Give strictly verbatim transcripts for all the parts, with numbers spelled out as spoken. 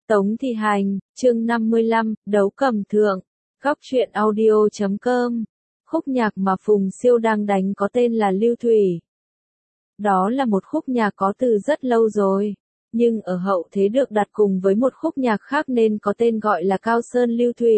Tống Thị Hành, chương năm mươi lăm, đấu cầm thượng, góc truyện audio chấm com. Khúc nhạc mà Phùng Siêu đang đánh có tên là Lưu Thủy. Đó là một khúc nhạc có từ rất lâu rồi, nhưng ở hậu thế được đặt cùng với một khúc nhạc khác nên có tên gọi là Cao Sơn Lưu Thủy.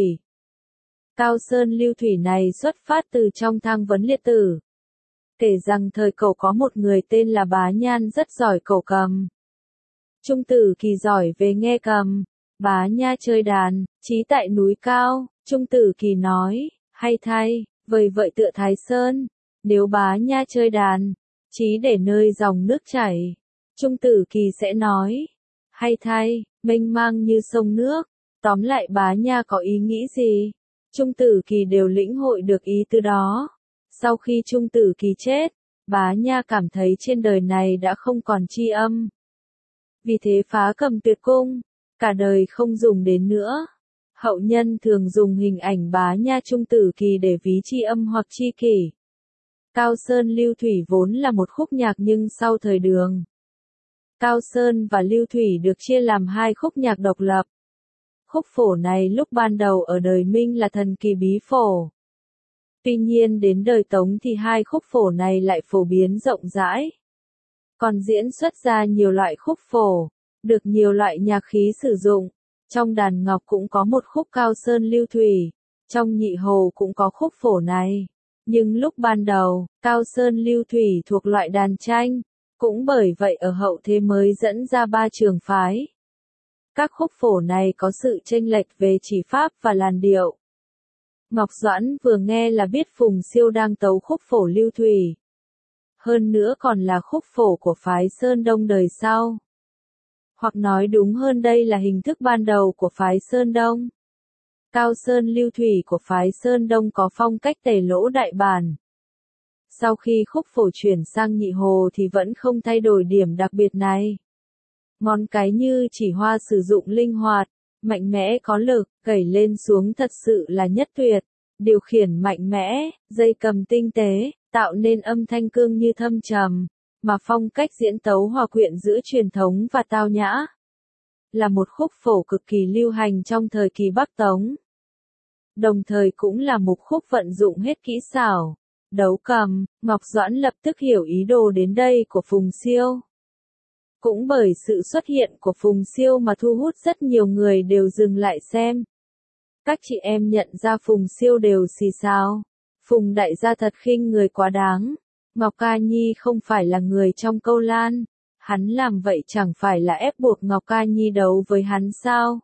Cao Sơn Lưu Thủy này xuất phát từ trong Thang Vấn Liệt Tử. Kể rằng thời cổ có một người tên là Bá Nhan rất giỏi cổ cầm. Trung Tử Kỳ giỏi về nghe cầm, Bá Nha chơi đàn, chí tại núi cao. Trung Tử Kỳ nói, hay thay, vời vợi tựa Thái Sơn, nếu Bá Nha chơi đàn, chí để nơi dòng nước chảy. Trung Tử Kỳ sẽ nói, hay thay, mênh mang như sông nước. Tóm lại Bá Nha có ý nghĩ gì, Trung Tử Kỳ đều lĩnh hội được ý từ đó. Sau khi Trung Tử Kỳ chết, Bá Nha cảm thấy trên đời này đã không còn tri âm. Vì thế phá cầm tuyệt cung, cả đời không dùng đến nữa. Hậu nhân thường dùng hình ảnh Bá Nha Trung Tử Kỳ để ví tri âm hoặc tri kỷ. Cao Sơn Lưu Thủy vốn là một khúc nhạc nhưng sau thời Đường, Cao Sơn và Lưu Thủy được chia làm hai khúc nhạc độc lập. Khúc phổ này lúc ban đầu ở đời Minh là thần kỳ bí phổ. Tuy nhiên đến đời Tống thì hai khúc phổ này lại phổ biến rộng rãi. Còn diễn xuất ra nhiều loại khúc phổ, được nhiều loại nhạc khí sử dụng. Trong đàn ngọc cũng có một khúc Cao Sơn Lưu Thủy, trong nhị hồ cũng có khúc phổ này. Nhưng lúc ban đầu, Cao Sơn Lưu Thủy thuộc loại đàn tranh, cũng bởi vậy ở hậu thế mới dẫn ra ba trường phái. Các khúc phổ này có sự chênh lệch về chỉ pháp và làn điệu. Ngọc Doãn vừa nghe là biết Phùng Siêu đang tấu khúc phổ Lưu Thủy. Hơn nữa còn là khúc phổ của phái Sơn Đông đời sau. Hoặc nói đúng hơn đây là hình thức ban đầu của phái Sơn Đông. Cao Sơn Lưu Thủy của phái Sơn Đông có phong cách tề lỗ đại bản. Sau khi khúc phổ chuyển sang nhị hồ thì vẫn không thay đổi điểm đặc biệt này. Ngón cái như chỉ hoa sử dụng linh hoạt, mạnh mẽ có lực, gảy lên xuống thật sự là nhất tuyệt. Điều khiển mạnh mẽ, dây cầm tinh tế, tạo nên âm thanh cương như thâm trầm, mà phong cách diễn tấu hòa quyện giữa truyền thống và tao nhã. Là một khúc phổ cực kỳ lưu hành trong thời kỳ Bắc Tống. Đồng thời cũng là một khúc vận dụng hết kỹ xảo, đấu cầm. Ngọc Doãn lập tức hiểu ý đồ đến đây của Phùng Siêu. Cũng bởi sự xuất hiện của Phùng Siêu mà thu hút rất nhiều người đều dừng lại xem. Các chị em nhận ra Phùng Siêu đều xì xào. Phùng đại gia thật khinh người quá đáng. Ngọc Ca Nhi không phải là người trong câu lan. Hắn làm vậy chẳng phải là ép buộc Ngọc Ca Nhi đấu với hắn sao?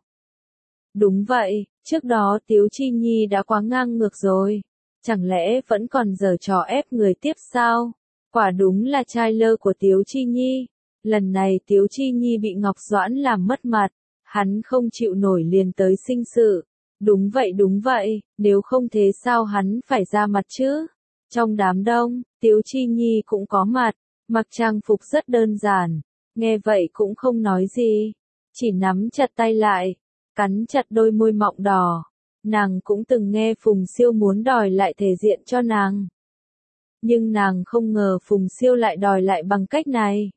Đúng vậy, trước đó Tiếu Chi Nhi đã quá ngang ngược rồi. Chẳng lẽ vẫn còn giở trò ép người tiếp sao? Quả đúng là trai lơ của Tiếu Chi Nhi. Lần này Tiếu Chi Nhi bị Ngọc Doãn làm mất mặt. Hắn không chịu nổi liền tới sinh sự. Đúng vậy đúng vậy, nếu không thế sao hắn phải ra mặt chứ? Trong đám đông, Tiếu Chi Nhi cũng có mặt, mặc trang phục rất đơn giản, nghe vậy cũng không nói gì, chỉ nắm chặt tay lại, cắn chặt đôi môi mọng đỏ. Nàng cũng từng nghe Phùng Siêu muốn đòi lại thể diện cho nàng. Nhưng nàng không ngờ Phùng Siêu lại đòi lại bằng cách này.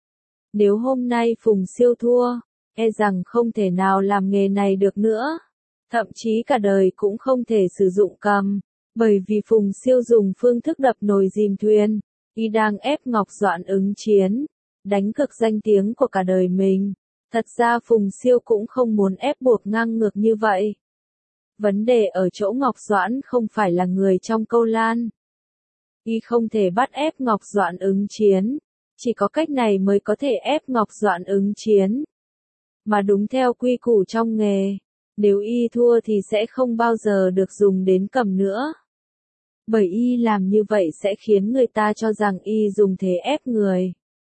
Nếu hôm nay Phùng Siêu thua, e rằng không thể nào làm nghề này được nữa. Thậm chí cả đời cũng không thể sử dụng cầm, bởi vì Phùng Siêu dùng phương thức đập nồi dìm thuyền, y đang ép Ngọc Doãn ứng chiến, đánh cược danh tiếng của cả đời mình. Thật ra Phùng Siêu cũng không muốn ép buộc ngang ngược như vậy. Vấn đề ở chỗ Ngọc Doãn không phải là người trong câu lan. Y không thể bắt ép Ngọc Doãn ứng chiến, chỉ có cách này mới có thể ép Ngọc Doãn ứng chiến. Mà đúng theo quy củ trong nghề, nếu y thua thì sẽ không bao giờ được dùng đến cầm nữa. Bởi y làm như vậy sẽ khiến người ta cho rằng y dùng thế ép người.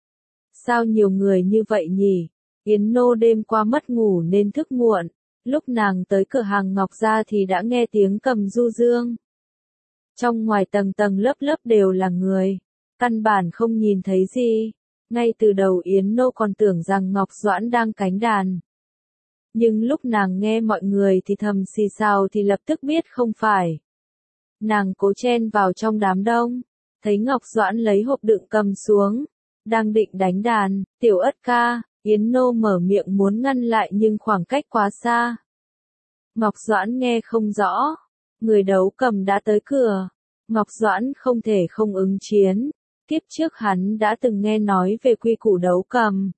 Sao nhiều người như vậy nhỉ? Yến Nô đêm qua mất ngủ nên thức muộn. Lúc nàng tới cửa hàng Ngọc Gia thì đã nghe tiếng cầm du dương. Trong ngoài tầng tầng lớp lớp đều là người. Căn bản không nhìn thấy gì. Ngay từ đầu Yến Nô còn tưởng rằng Ngọc Doãn đang cánh đàn. Nhưng lúc nàng nghe mọi người thì thầm xì xào thì lập tức biết không phải. Nàng cố chen vào trong đám đông, thấy Ngọc Doãn lấy hộp đựng cầm xuống, đang định đánh đàn. Tiểu Ất ca, Yến Nô mở miệng muốn ngăn lại nhưng khoảng cách quá xa. Ngọc Doãn nghe không rõ. Người đấu cầm đã tới cửa. Ngọc Doãn không thể không ứng chiến. Kiếp trước hắn đã từng nghe nói về quy củ đấu cầm.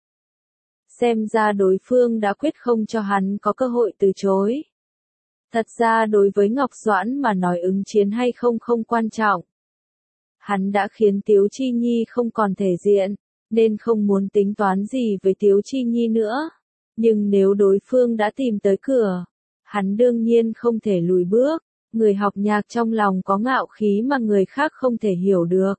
Xem ra đối phương đã quyết không cho hắn có cơ hội từ chối. Thật ra đối với Ngọc Doãn mà nói ứng chiến hay không không quan trọng. Hắn đã khiến Tiếu Chi Nhi không còn thể diện, nên không muốn tính toán gì với Tiếu Chi Nhi nữa. Nhưng nếu đối phương đã tìm tới cửa, hắn đương nhiên không thể lùi bước. Người học nhạc trong lòng có ngạo khí mà người khác không thể hiểu được.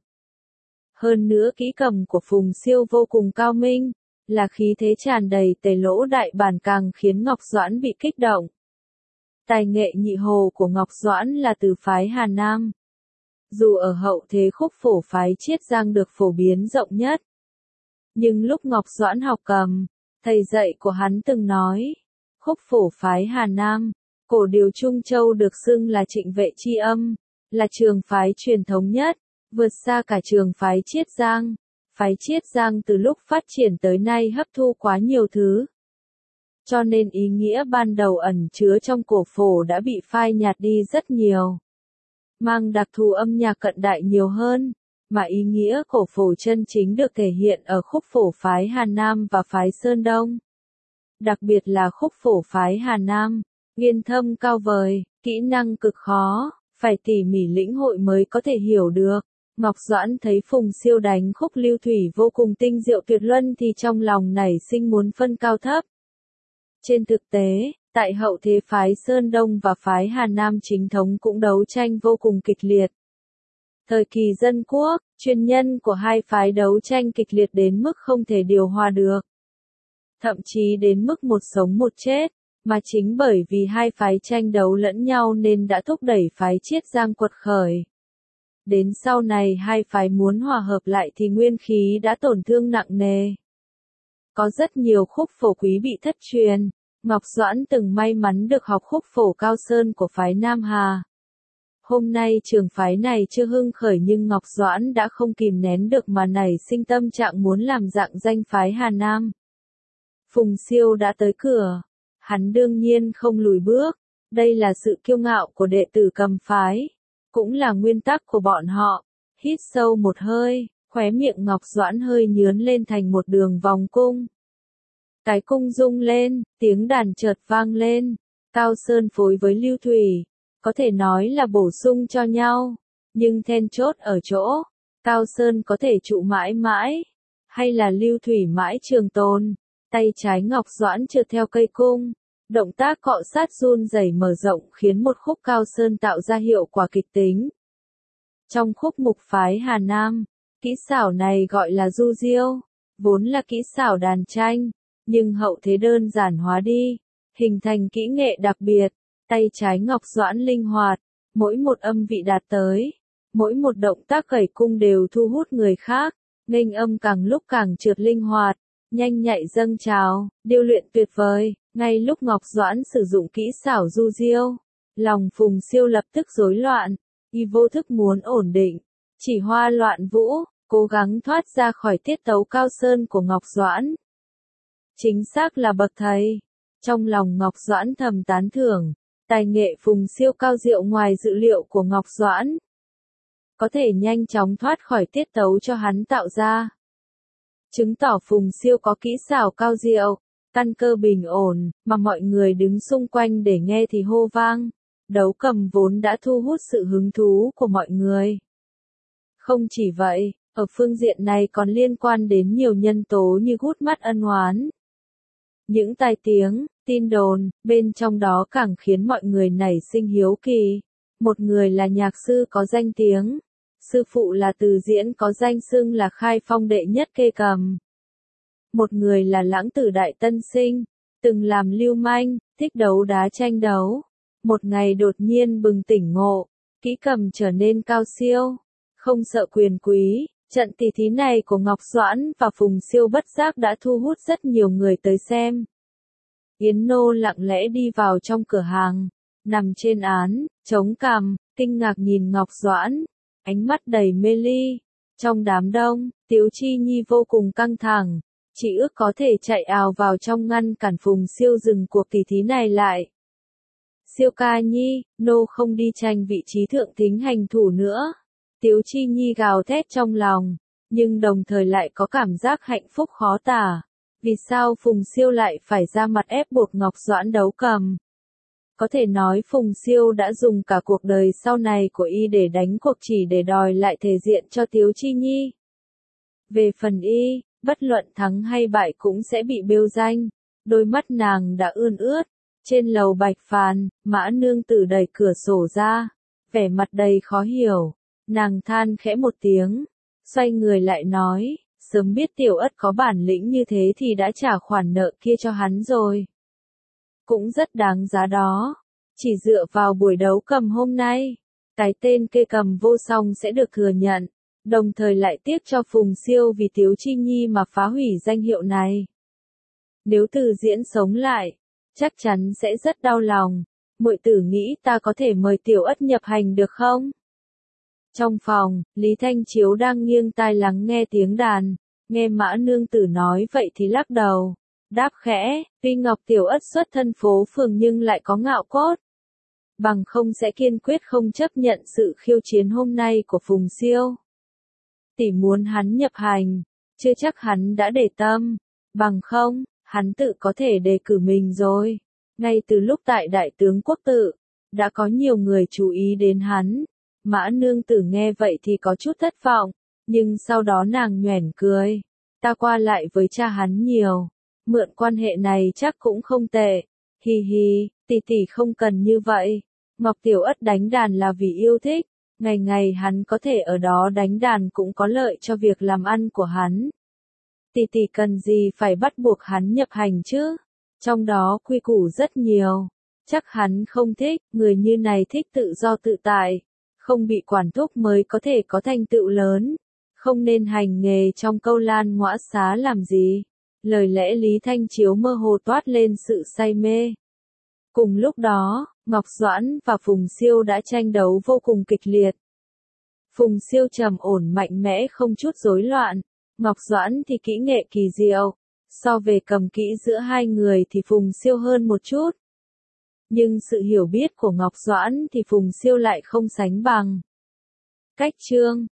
Hơn nữa kỹ cầm của Phùng Siêu vô cùng cao minh, là khí thế tràn đầy tề lỗ đại bản càng khiến Ngọc Doãn bị kích động. Tài nghệ nhị hồ của Ngọc Doãn là từ phái Hà Nam. Dù ở hậu thế khúc phổ phái Chiết Giang được phổ biến rộng nhất. Nhưng lúc Ngọc Doãn học cầm, thầy dạy của hắn từng nói, khúc phổ phái Hà Nam, cổ điều Trung Châu được xưng là trịnh vệ chi âm, là trường phái truyền thống nhất, vượt xa cả trường phái Chiết Giang. Phái Chiết Giang từ lúc phát triển tới nay hấp thu quá nhiều thứ. Cho nên ý nghĩa ban đầu ẩn chứa trong cổ phổ đã bị phai nhạt đi rất nhiều. Mang đặc thù âm nhạc cận đại nhiều hơn, mà ý nghĩa cổ phổ chân chính được thể hiện ở khúc phổ phái Hà Nam và phái Sơn Đông. Đặc biệt là khúc phổ phái Hà Nam, uyên thâm cao vời, kỹ năng cực khó, phải tỉ mỉ lĩnh hội mới có thể hiểu được. Ngọc Doãn thấy Phùng Siêu đánh khúc lưu thủy vô cùng tinh diệu tuyệt luân thì trong lòng nảy sinh muốn phân cao thấp. Trên thực tế, tại hậu thế phái Sơn Đông và phái Hà Nam chính thống cũng đấu tranh vô cùng kịch liệt. Thời kỳ dân quốc, truyền nhân của hai phái đấu tranh kịch liệt đến mức không thể điều hòa được. Thậm chí đến mức một sống một chết, mà chính bởi vì hai phái tranh đấu lẫn nhau nên đã thúc đẩy phái Chiết Giang quật khởi. Đến sau này hai phái muốn hòa hợp lại thì nguyên khí đã tổn thương nặng nề. Có rất nhiều khúc phổ quý bị thất truyền. Ngọc Doãn từng may mắn được học khúc phổ Cao Sơn của phái Nam Hà. Hôm nay trường phái này chưa hưng khởi nhưng Ngọc Doãn đã không kìm nén được mà nảy sinh tâm trạng muốn làm dạng danh phái Hà Nam. Phùng Siêu đã tới cửa. Hắn đương nhiên không lùi bước. Đây là sự kiêu ngạo của đệ tử cầm phái. Cũng là nguyên tắc của bọn họ. Hít sâu một hơi, khóe miệng Ngọc Doãn hơi nhướn lên thành một đường vòng cung. Cái cung rung lên, tiếng đàn chợt vang lên. Cao Sơn phối với Lưu Thủy, có thể nói là bổ sung cho nhau. Nhưng then chốt ở chỗ, Cao Sơn có thể trụ mãi mãi, hay là Lưu Thủy mãi trường tồn. Tay trái Ngọc Doãn trượt theo cây cung. Động tác cọ sát run rẩy mở rộng khiến một khúc Cao Sơn tạo ra hiệu quả kịch tính. Trong khúc mục phái Hà Nam, kỹ xảo này gọi là du diêu, vốn là kỹ xảo đàn tranh, nhưng hậu thế đơn giản hóa đi, hình thành kỹ nghệ đặc biệt. Tay trái Ngọc Doãn linh hoạt, mỗi một âm vị đạt tới, mỗi một động tác gảy cung đều thu hút người khác, nghênh âm càng lúc càng trượt linh hoạt, nhanh nhạy dâng trào, điêu luyện tuyệt vời. Ngay lúc Ngọc Doãn sử dụng kỹ xảo du diêu, lòng Phùng Siêu lập tức rối loạn, y vô thức muốn ổn định, chỉ hoa loạn vũ, cố gắng thoát ra khỏi tiết tấu Cao Sơn của Ngọc Doãn. Chính xác là bậc thầy. Trong lòng Ngọc Doãn thầm tán thưởng, tài nghệ Phùng Siêu cao diệu ngoài dự liệu của Ngọc Doãn. Có thể nhanh chóng thoát khỏi tiết tấu cho hắn tạo ra. Chứng tỏ Phùng Siêu có kỹ xảo cao diệu, căn cơ bình ổn, mà mọi người đứng xung quanh để nghe thì hô vang. Đấu cầm vốn đã thu hút sự hứng thú của mọi người. Không chỉ vậy, ở phương diện này còn liên quan đến nhiều nhân tố như gút mắt ân oán. Những tai tiếng, tin đồn, bên trong đó càng khiến mọi người nảy sinh hiếu kỳ. Một người là nhạc sư có danh tiếng, sư phụ là từ diễn có danh xưng là khai phong đệ nhất kê cầm. Một người là lãng tử đại tân sinh, từng làm lưu manh, thích đấu đá tranh đấu. Một ngày đột nhiên bừng tỉnh ngộ, kỹ cầm trở nên cao siêu, không sợ quyền quý. Trận tỷ thí này của Ngọc Doãn và Phùng Siêu bất giác đã thu hút rất nhiều người tới xem. Yến Nô lặng lẽ đi vào trong cửa hàng, nằm trên án, chống cằm, kinh ngạc nhìn Ngọc Doãn, ánh mắt đầy mê ly. Trong đám đông, Tiếu Chi Nhi vô cùng căng thẳng, Chỉ ước có thể chạy ào vào trong ngăn cản Phùng Siêu dừng cuộc tỷ thí này lại. Siêu ca nhi, nô không đi tranh vị trí thượng thính hành thủ nữa. Tiếu Chi Nhi gào thét trong lòng, nhưng đồng thời lại có cảm giác hạnh phúc khó tả. Vì sao Phùng Siêu lại phải ra mặt ép buộc Ngọc Doãn đấu cầm? Có thể nói Phùng Siêu đã dùng cả cuộc đời sau này của y để đánh cuộc chỉ để đòi lại thể diện cho Tiếu Chi Nhi. Về phần y, bất luận thắng hay bại cũng sẽ bị bêu danh. Đôi mắt nàng đã ươn ướt. Trên lầu Bạch Phàn, Mã Nương Tử đẩy cửa sổ ra, vẻ mặt đầy khó hiểu. Nàng than khẽ một tiếng, xoay người lại nói, sớm biết Tiểu Ất có bản lĩnh như thế thì đã trả khoản nợ kia cho hắn rồi. Cũng rất đáng giá đó. Chỉ dựa vào buổi đấu cầm hôm nay, cái tên kê cầm vô song sẽ được thừa nhận, đồng thời lại tiếc cho Phùng Siêu vì Tiếu Chi Nhi mà phá hủy danh hiệu này. Nếu Từ Diễn sống lại, chắc chắn sẽ rất đau lòng. Muội tử nghĩ ta có thể mời Tiểu Ất nhập hành được không? Trong phòng, Lý Thanh Chiếu đang nghiêng tai lắng nghe tiếng đàn, nghe Mã Nương Tử nói vậy thì lắc đầu, đáp khẽ, tuy Ngọc Tiểu Ất xuất thân phố phường nhưng lại có ngạo cốt. Bằng không sẽ kiên quyết không chấp nhận sự khiêu chiến hôm nay của Phùng Siêu. Tỷ muốn hắn nhập hành, chưa chắc hắn đã để tâm, bằng không, hắn tự có thể đề cử mình rồi. Ngay từ lúc tại Đại tướng Quốc tự, đã có nhiều người chú ý đến hắn. Mã Nương Tử nghe vậy thì có chút thất vọng, nhưng sau đó nàng nhoẻn cười. Ta qua lại với cha hắn nhiều, mượn quan hệ này chắc cũng không tệ. Hi hi, tỷ tỷ không cần như vậy. Ngọc Tiểu Ất đánh đàn là vì yêu thích, ngày ngày hắn có thể ở đó đánh đàn cũng có lợi cho việc làm ăn của hắn. Tỷ tỷ cần gì phải bắt buộc hắn nhập hành chứ? Trong đó quy củ rất nhiều. Chắc hắn không thích, người như này thích tự do tự tại, không bị quản thúc mới có thể có thành tựu lớn. Không nên hành nghề trong câu lan ngõa xá làm gì. Lời lẽ Lý Thanh Chiếu mơ hồ toát lên sự say mê. Cùng lúc đó, Ngọc Doãn và Phùng Siêu đã tranh đấu vô cùng kịch liệt. Phùng Siêu trầm ổn mạnh mẽ không chút rối loạn, Ngọc Doãn thì kỹ nghệ kỳ diệu. So về cầm kỹ giữa hai người thì Phùng Siêu hơn một chút. Nhưng sự hiểu biết của Ngọc Doãn thì Phùng Siêu lại không sánh bằng. Cách chương